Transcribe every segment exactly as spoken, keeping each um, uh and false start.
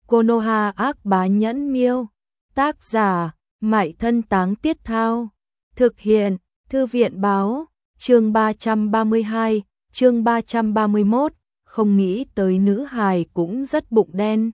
Konoha ác bá nhẫn miêu. Tác giả, Mại Thân Táng Tiết Thao. Thực hiện, Thư viện báo. Chương ba trăm ba mươi hai, chương ba trăm ba mươi mốt, không nghĩ tới nữ hài cũng rất bụng đen.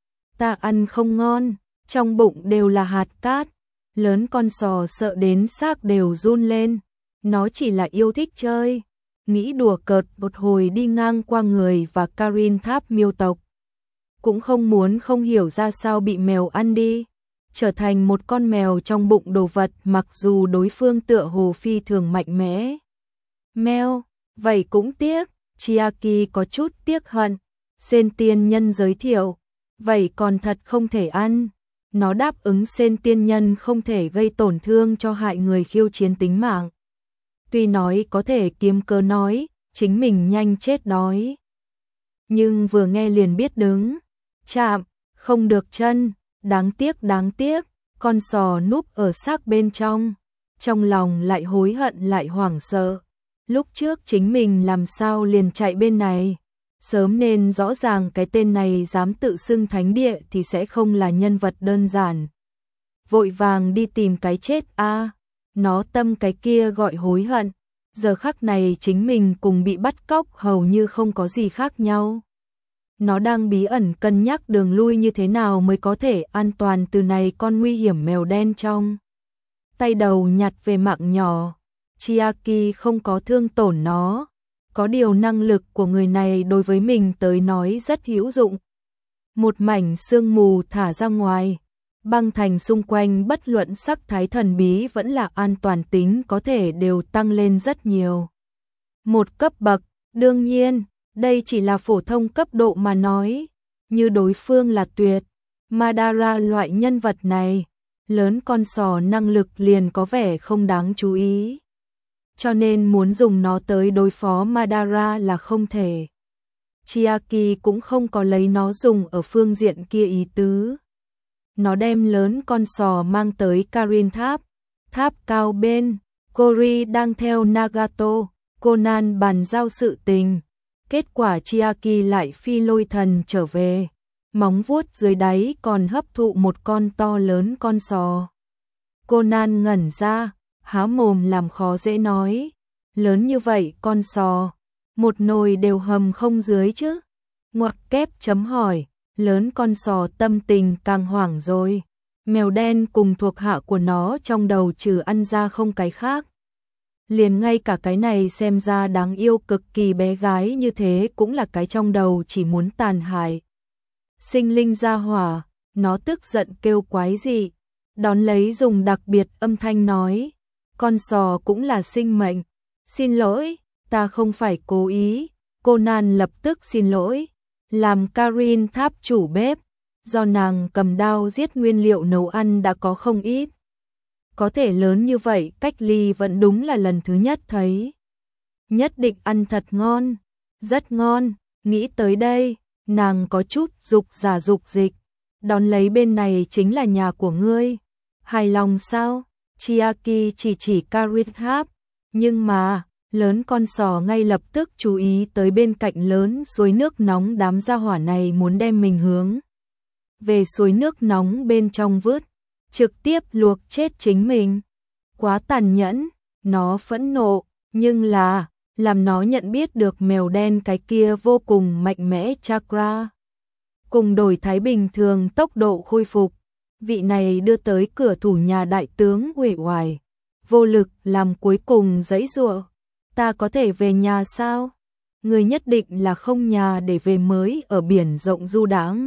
Ta ăn không ngon, trong bụng đều là hạt cát. Lớn con sò sợ đến xác đều run lên. Nó chỉ là yêu thích chơi, nghĩ đùa cợt một hồi đi ngang qua người và Karin Tháp miêu tộc. Cũng không muốn không hiểu ra sao bị mèo ăn đi, trở thành một con mèo trong bụng đồ vật, mặc dù đối phương tựa hồ phi thường mạnh mẽ. Mèo, vậy cũng tiếc, Chiaki có chút tiếc hận. Sen tiên nhân giới thiệu, vậy còn thật không thể ăn. Nó đáp ứng Sen tiên nhân không thể gây tổn thương cho hại người khiêu chiến tính mạng. Tuy nói có thể kiếm cớ nói, chính mình nhanh chết đói. Nhưng vừa nghe liền biết đứng, chạm, không được chân, đáng tiếc đáng tiếc, con sò núp ở xác bên trong. Trong lòng lại hối hận lại hoảng sợ. Lúc trước chính mình làm sao liền chạy bên này. Sớm nên rõ ràng cái tên này dám tự xưng thánh địa thì sẽ không là nhân vật đơn giản. Vội vàng đi tìm cái chết a à, nó tâm cái kia gọi hối hận. Giờ khắc này chính mình cùng bị bắt cóc hầu như không có gì khác nhau. Nó đang bí ẩn cân nhắc đường lui như thế nào mới có thể an toàn từ này con nguy hiểm mèo đen trong tay đầu nhặt về mạng nhỏ. Chiaki không có thương tổn nó, có điều năng lực của người này đối với mình tới nói rất hữu dụng. Một mảnh sương mù thả ra ngoài, băng thành xung quanh bất luận sắc thái thần bí vẫn là an toàn tính có thể đều tăng lên rất nhiều. Một cấp bậc, đương nhiên, đây chỉ là phổ thông cấp độ mà nói, như đối phương là tuyệt Madara loại nhân vật này, lớn con sò năng lực liền có vẻ không đáng chú ý. Cho nên muốn dùng nó tới đối phó Madara là không thể. Chiaki cũng không có lấy nó dùng ở phương diện kia ý tứ. Nó đem lớn con sò mang tới Karin Tháp, tháp cao bên, Kori đang theo Nagato, Conan bàn giao sự tình. Kết quả Chiaki lại phi lôi thần trở về, móng vuốt dưới đáy còn hấp thụ một con to lớn con sò. Conan ngẩn ra, há mồm làm khó dễ nói, lớn như vậy con sò, một nồi đều hầm không dưới chứ. Ngoặc kép chấm hỏi, lớn con sò tâm tình càng hoảng rồi. Mèo đen cùng thuộc hạ của nó trong đầu trừ ăn ra không cái khác. Liền ngay cả cái này xem ra đáng yêu cực kỳ bé gái như thế cũng là cái trong đầu chỉ muốn tàn hại. Sinh linh ra hỏa, nó tức giận kêu quái dị, đón lấy dùng đặc biệt âm thanh nói, con sò cũng là sinh mệnh, xin lỗi, ta không phải cố ý. Conan lập tức xin lỗi, làm Karin Tháp chủ bếp, do nàng cầm đao giết nguyên liệu nấu ăn đã có không ít. Có thể lớn như vậy cách ly vẫn đúng là lần thứ nhất thấy. Nhất định ăn thật ngon, rất ngon, nghĩ tới đây, nàng có chút dục giả dục dịch, đón lấy bên này chính là nhà của ngươi. Hài lòng sao? Chiaki chỉ chỉ Karin Tháp, nhưng mà, lớn con sò ngay lập tức chú ý tới bên cạnh lớn suối nước nóng, đám gia hỏa này muốn đem mình hướng về suối nước nóng bên trong vứt, trực tiếp luộc chết chính mình. Quá tàn nhẫn, nó phẫn nộ, nhưng là, làm nó nhận biết được mèo đen cái kia vô cùng mạnh mẽ chakra. Cùng đổi thái bình thường tốc độ khôi phục, vị này đưa tới cửa thủ nhà đại tướng uể oải, vô lực làm cuối cùng giãy giụa. Ta có thể về nhà sao? Người nhất định là không nhà để về mới ở biển rộng du đãng.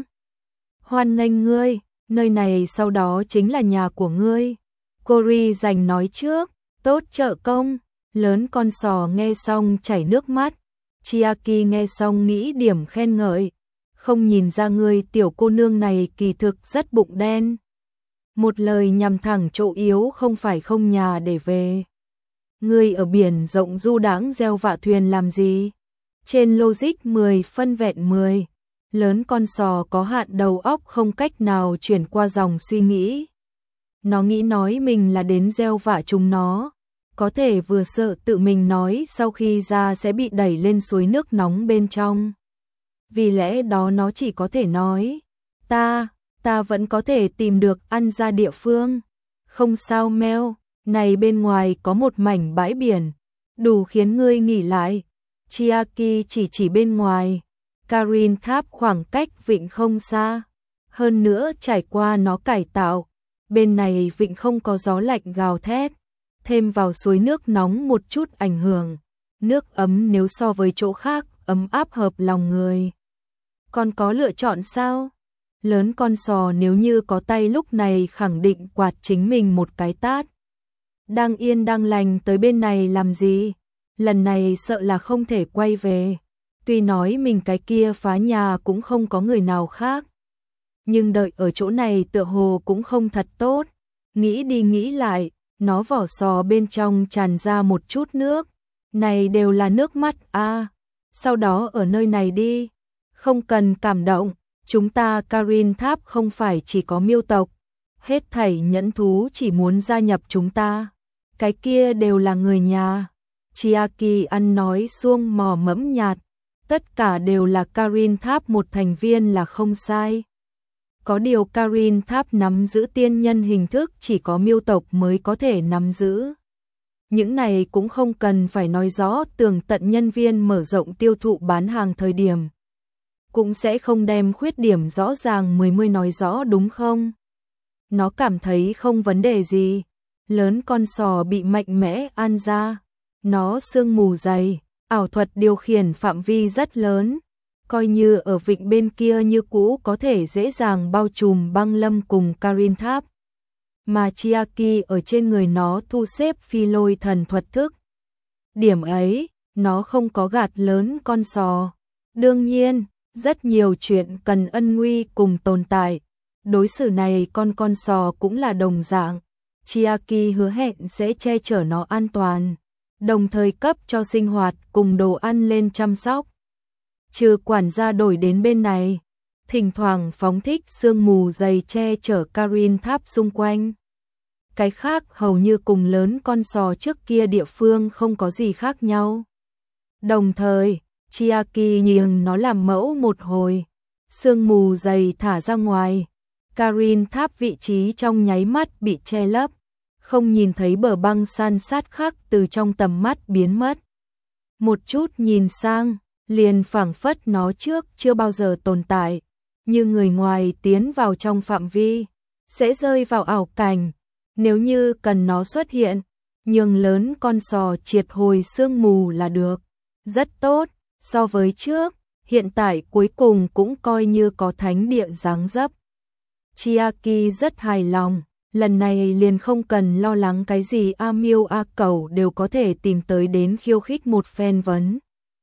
Hoan nghênh ngươi, nơi này sau đó chính là nhà của ngươi. Kori giành nói trước, tốt trợ công. Lớn con sò nghe xong chảy nước mắt. Chiaki nghe xong nghĩ điểm khen ngợi. Không nhìn ra ngươi tiểu cô nương này kỳ thực rất bụng đen. Một lời nhằm thẳng chỗ yếu không phải không nhà để về. Ngươi ở biển rộng du đãng gieo vạ thuyền làm gì? Trên logic mười phân vẹn mười, lớn con sò có hạn đầu óc không cách nào chuyển qua dòng suy nghĩ. Nó nghĩ nói mình là đến gieo vạ chúng nó, có thể vừa sợ tự mình nói sau khi ra sẽ bị đẩy lên suối nước nóng bên trong. Vì lẽ đó nó chỉ có thể nói, Ta, ta vẫn có thể tìm được ăn ra địa phương. Không sao Mel, này bên ngoài có một mảnh bãi biển, đủ khiến ngươi nghỉ lại. Chiaki chỉ chỉ bên ngoài. Karin Tháp khoảng cách vịnh không xa. Hơn nữa trải qua nó cải tạo. Bên này vịnh không có gió lạnh gào thét. Thêm vào suối nước nóng một chút ảnh hưởng. Nước ấm nếu so với chỗ khác, ấm áp hợp lòng người. Còn có lựa chọn sao? Lớn con sò nếu như có tay lúc này khẳng định quạt chính mình một cái tát. Đang yên đang lành tới bên này làm gì? Lần này sợ là không thể quay về. Tuy nói mình cái kia phá nhà cũng không có người nào khác. Nhưng đợi ở chỗ này tựa hồ cũng không thật tốt. Nghĩ đi nghĩ lại, nó vỏ sò bên trong tràn ra một chút nước. Này đều là nước mắt a. À, sau đó ở nơi này đi. Không cần cảm động, chúng ta Karin Tháp không phải chỉ có miêu tộc. Hết thảy nhẫn thú chỉ muốn gia nhập chúng ta. Cái kia đều là người nhà. Chiaki ăn nói suông mò mẫm nhạt. Tất cả đều là Karin Tháp một thành viên là không sai. Có điều Karin Tháp nắm giữ tiên nhân hình thức chỉ có miêu tộc mới có thể nắm giữ. Những này cũng không cần phải nói rõ, tường tận nhân viên mở rộng tiêu thụ bán hàng thời điểm. Cũng sẽ không đem khuyết điểm rõ ràng mười mươi nói rõ đúng không? Nó cảm thấy không vấn đề gì. Lớn con sò bị mạnh mẽ ăn ra. Nó sương mù dày, ảo thuật điều khiển phạm vi rất lớn. Coi như ở vịnh bên kia như cũ có thể dễ dàng bao trùm băng lâm cùng Karin Tháp. Mà Chiaki ở trên người nó thu xếp phi lôi thần thuật thức. Điểm ấy, nó không có gạt lớn con sò. Đương nhiên, rất nhiều chuyện cần ân nguy cùng tồn tại. Đối xử này con con sò cũng là đồng dạng. Chiaki hứa hẹn sẽ che chở nó an toàn, đồng thời cấp cho sinh hoạt cùng đồ ăn lên chăm sóc. Trừ quản gia đổi đến bên này, thỉnh thoảng phóng thích sương mù dày che chở Karin Tháp xung quanh. Cái khác hầu như cùng lớn con sò trước kia địa phương không có gì khác nhau. Đồng thời, Chiaki nhường nó làm mẫu một hồi, sương mù dày thả ra ngoài. Karin Tháp vị trí trong nháy mắt bị che lấp, không nhìn thấy bờ băng san sát khác từ trong tầm mắt biến mất. Một chút nhìn sang, liền phảng phất nó trước chưa bao giờ tồn tại, như người ngoài tiến vào trong phạm vi, sẽ rơi vào ảo cảnh. Nếu như cần nó xuất hiện, nhường lớn con sò triệt hồi sương mù là được. Rất tốt, so với trước, hiện tại cuối cùng cũng coi như có thánh địa dáng dấp. Chiaki rất hài lòng, lần này liền không cần lo lắng cái gì A Miêu A Cẩu đều có thể tìm tới đến khiêu khích một phen vấn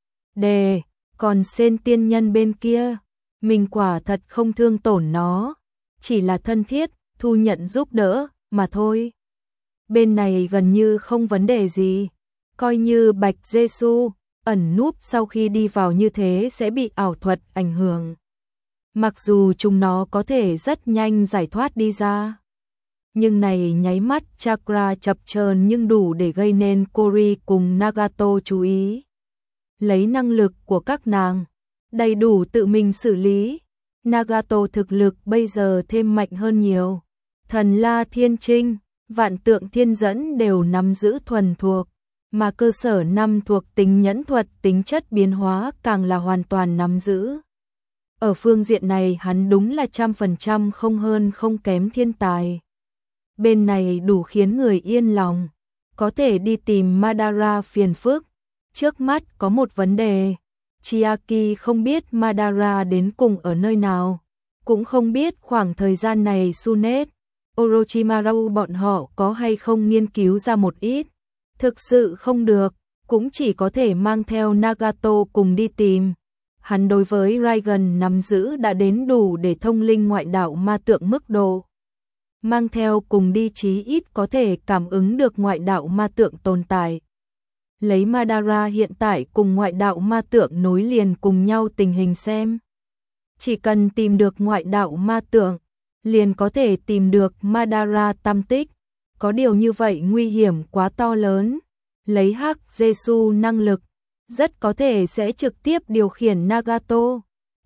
đề. Còn Sen tiên nhân bên kia, mình quả thật không thương tổn nó, chỉ là thân thiết, thu nhận giúp đỡ, mà thôi. Bên này gần như không vấn đề gì, coi như Bạch Giê-xu ẩn núp sau khi đi vào như thế sẽ bị ảo thuật ảnh hưởng. Mặc dù chúng nó có thể rất nhanh giải thoát đi ra, nhưng này nháy mắt chakra chập chờn nhưng đủ để gây nên Kori cùng Nagato chú ý. Lấy năng lực của các nàng, đầy đủ tự mình xử lý. Nagato thực lực bây giờ thêm mạnh hơn nhiều. Thần La Thiên Trinh, Vạn Tượng Thiên Dẫn đều nắm giữ thuần thuộc, mà cơ sở năm thuộc tính nhẫn thuật tính chất biến hóa càng là hoàn toàn nắm giữ. Ở phương diện này hắn đúng là trăm phần trăm không hơn không kém thiên tài. Bên này đủ khiến người yên lòng, có thể đi tìm Madara phiền phức. Trước mắt có một vấn đề, Chiaki không biết Madara đến cùng ở nơi nào, cũng không biết khoảng thời gian này Tsunet, Orochimaru bọn họ có hay không nghiên cứu ra một ít. Thực sự không được, cũng chỉ có thể mang theo Nagato cùng đi tìm. Hắn đối với Raigan nắm giữ đã đến đủ để thông linh ngoại đạo ma tượng mức độ. Mang theo cùng đi chí ít có thể cảm ứng được ngoại đạo ma tượng tồn tại. Lấy Madara hiện tại cùng ngoại đạo ma tượng nối liền cùng nhau tình hình xem. Chỉ cần tìm được ngoại đạo ma tượng, liền có thể tìm được Madara tam tích. Có điều như vậy nguy hiểm quá to lớn. Lấy Hắc Giê-xu năng lực, rất có thể sẽ trực tiếp điều khiển Nagato.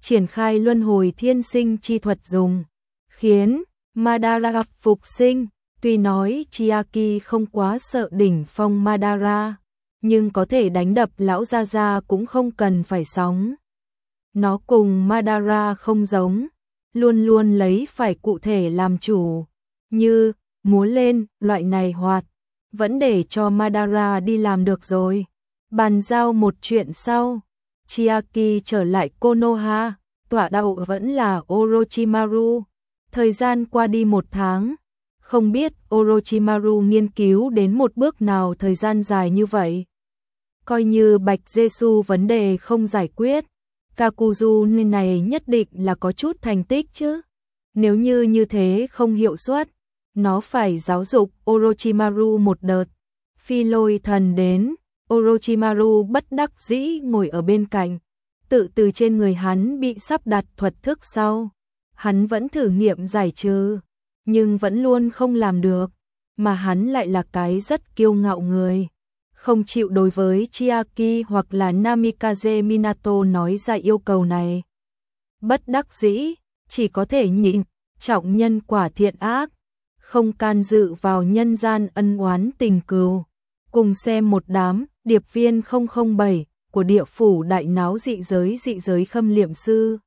triển khai luân hồi thiên sinh chi thuật dùng, khiến Madara phục sinh. Tuy nói Chiaki không quá sợ đỉnh phong Madara, nhưng có thể đánh đập lão gia gia cũng không cần phải sóng. Nó cùng Madara không giống, luôn luôn lấy phải cụ thể làm chủ, như múa lên, loại này hoạt, vẫn để cho Madara đi làm được rồi. Bàn giao một chuyện sau, Chiaki trở lại Konoha, tọa đạo vẫn là Orochimaru. Thời gian qua đi một tháng, không biết Orochimaru nghiên cứu đến một bước nào thời gian dài như vậy. Coi như Bạch Jesu vấn đề không giải quyết, Kakuzu này nhất định là có chút thành tích chứ. Nếu như như thế không hiệu suất, nó phải giáo dục Orochimaru một đợt. Phi lôi thần đến, Orochimaru bất đắc dĩ ngồi ở bên cạnh, tự từ trên người hắn bị sắp đặt thuật thức sau. Hắn vẫn thử nghiệm giải trừ, nhưng vẫn luôn không làm được, mà hắn lại là cái rất kiêu ngạo người. Không chịu đối với Chiaki hoặc là Namikaze Minato nói ra yêu cầu này. Bất đắc dĩ, chỉ có thể nhịn, trọng nhân quả thiện ác, không can dự vào nhân gian ân oán tình cừu. Cùng xem một đám, điệp viên không không bảy của địa phủ đại náo dị giới dị giới khâm liệm sư.